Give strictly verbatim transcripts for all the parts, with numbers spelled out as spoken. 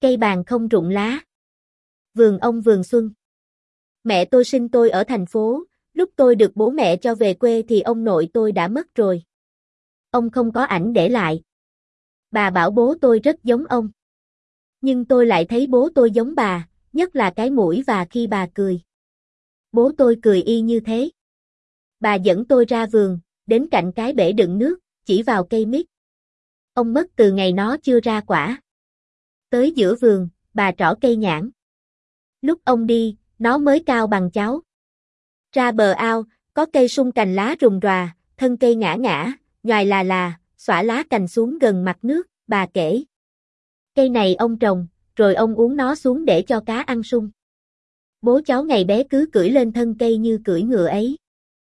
Cây bàn không rụng lá. Vườn ông vườn xuân. Mẹ tôi sinh tôi ở thành phố, lúc tôi được bố mẹ cho về quê thì ông nội tôi đã mất rồi. Ông không có ảnh để lại. Bà bảo bố tôi rất giống ông. Nhưng tôi lại thấy bố tôi giống bà, nhất là cái mũi và khi bà cười. Bố tôi cười y như thế. Bà dẫn tôi ra vườn, đến cạnh cái bể đựng nước, chỉ vào cây mít. Ông mất từ ngày nó chưa ra quả. Tới giữa vườn, bà trỏ cây nhãn. Lúc ông đi, nó mới cao bằng cháu. Ra bờ ao, có cây sung cành lá rùng ròa, thân cây ngã ngã, nhoài là là, xõa lá cành xuống gần mặt nước, bà kể. Cây này ông trồng, rồi ông uống nó xuống để cho cá ăn sung. Bố cháu ngày bé cứ cưỡi lên thân cây như cưỡi ngựa ấy.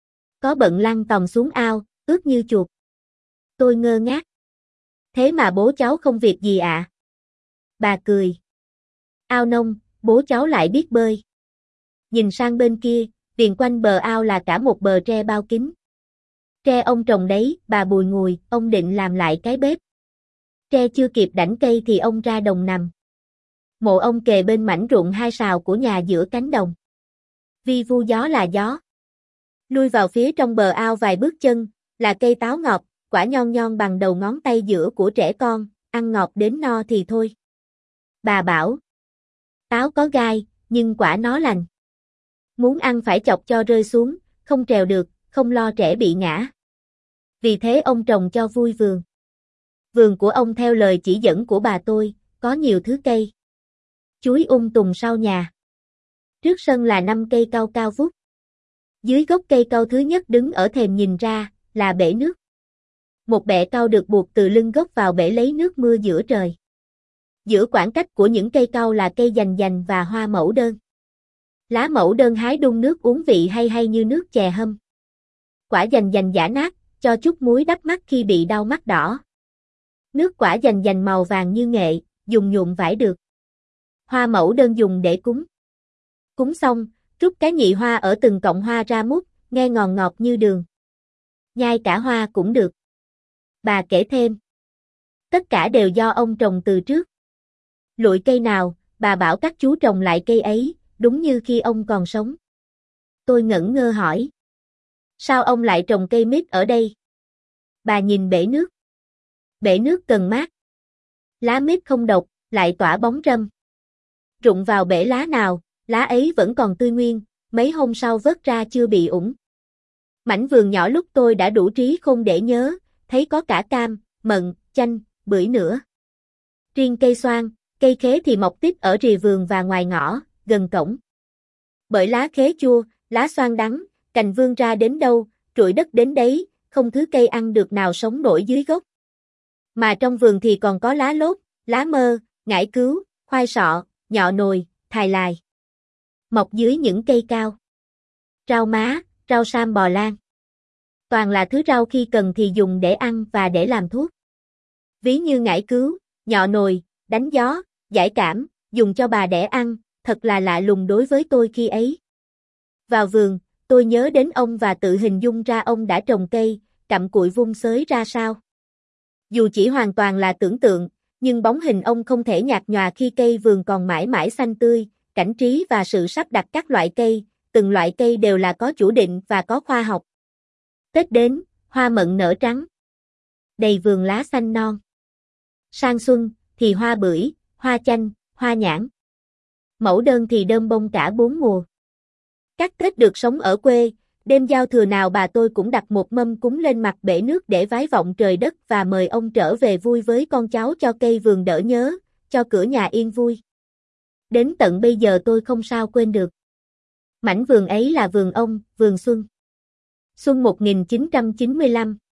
Có bận lăn tòng xuống ao, ướt như chuột. Tôi ngơ ngác. Thế mà bố cháu không việc gì ạ? À? Bà cười. Ao nông, bố cháu lại biết bơi. Nhìn sang bên kia, viền quanh bờ ao là cả một bờ tre bao kín. Tre ông trồng đấy, bà bùi ngùi, ông định làm lại cái bếp. Tre chưa kịp đảnh cây thì ông ra đồng nằm. Mộ ông kề bên mảnh ruộng hai sào của nhà giữa cánh đồng. Vi vu gió là gió. Lui vào phía trong bờ ao vài bước chân, là cây táo ngọt, quả nhon nhon bằng đầu ngón tay giữa của trẻ con, ăn ngọt đến no thì thôi. Bà bảo, táo có gai, nhưng quả nó lành. Muốn ăn phải chọc cho rơi xuống, không trèo được, không lo trẻ bị ngã. Vì thế ông trồng cho vui vườn. Vườn của ông theo lời chỉ dẫn của bà tôi, có nhiều thứ cây. Chuối um tùm sau nhà. Trước sân là năm cây cau cao vút. Dưới gốc cây cau thứ nhất đứng ở thềm nhìn ra, là bể nước. Một bẹ cau được buộc từ lưng gốc vào bể lấy nước mưa giữa trời. Giữa khoảng cách của những cây cau là cây dành dành và hoa mẫu đơn. Lá mẫu đơn hái đun nước uống vị hay hay như nước chè hâm. Quả dành dành giã nát, cho chút muối đắp mắt khi bị đau mắt đỏ. Nước quả dành dành màu vàng như nghệ, dùng nhuộm vải được. Hoa mẫu đơn dùng để cúng. Cúng xong, rút cái nhị hoa ở từng cọng hoa ra mút, nghe ngọt ngọt như đường. Nhai cả hoa cũng được. Bà kể thêm. Tất cả đều do ông trồng từ trước. Lụi cây nào, bà bảo các chú trồng lại cây ấy, đúng như khi ông còn sống. Tôi ngẩn ngơ hỏi. Sao ông lại trồng cây mít ở đây? Bà nhìn bể nước. Bể nước cần mát. Lá mít không độc, lại tỏa bóng râm. Rụng vào bể lá nào, lá ấy vẫn còn tươi nguyên, mấy hôm sau vớt ra chưa bị ủng. Mảnh vườn nhỏ lúc tôi đã đủ trí khôn để nhớ, thấy có cả cam, mận, chanh, bưởi nữa. Riêng cây xoan, cây khế thì mọc tiếp ở rìa vườn và ngoài ngõ, gần cổng. Bởi lá khế chua, lá xoan đắng, cành vươn ra đến đâu, trụi đất đến đấy, không thứ cây ăn được nào sống nổi dưới gốc. Mà trong vườn thì còn có lá lốt, lá mơ, ngải cứu, khoai sọ, nhọ nồi, thài lài. Mọc dưới những cây cao. Rau má, rau sam bò lan. Toàn là thứ rau khi cần thì dùng để ăn và để làm thuốc. Ví như ngải cứu, nhọ nồi, đánh gió, giải cảm, dùng cho bà đẻ ăn, thật là lạ lùng đối với tôi khi ấy. Vào vườn, tôi nhớ đến ông và tự hình dung ra ông đã trồng cây, cặm cụi vung xới ra sao. Dù chỉ hoàn toàn là tưởng tượng, nhưng bóng hình ông không thể nhạt nhòa khi cây vườn còn mãi mãi xanh tươi, cảnh trí và sự sắp đặt các loại cây, từng loại cây đều là có chủ định và có khoa học. Tết đến, hoa mận nở trắng. Đầy vườn lá xanh non. Sang xuân, thì hoa bưởi, hoa chanh, hoa nhãn. Mẫu đơn thì đơm bông cả bốn mùa. Các Tết được sống ở quê, đêm giao thừa nào bà tôi cũng đặt một mâm cúng lên mặt bể nước để vái vọng trời đất và mời ông trở về vui với con cháu cho cây vườn đỡ nhớ, cho cửa nhà yên vui. Đến tận bây giờ tôi không sao quên được. Mảnh vườn ấy là vườn ông, vườn xuân. Xuân một nghìn chín trăm chín mươi lăm.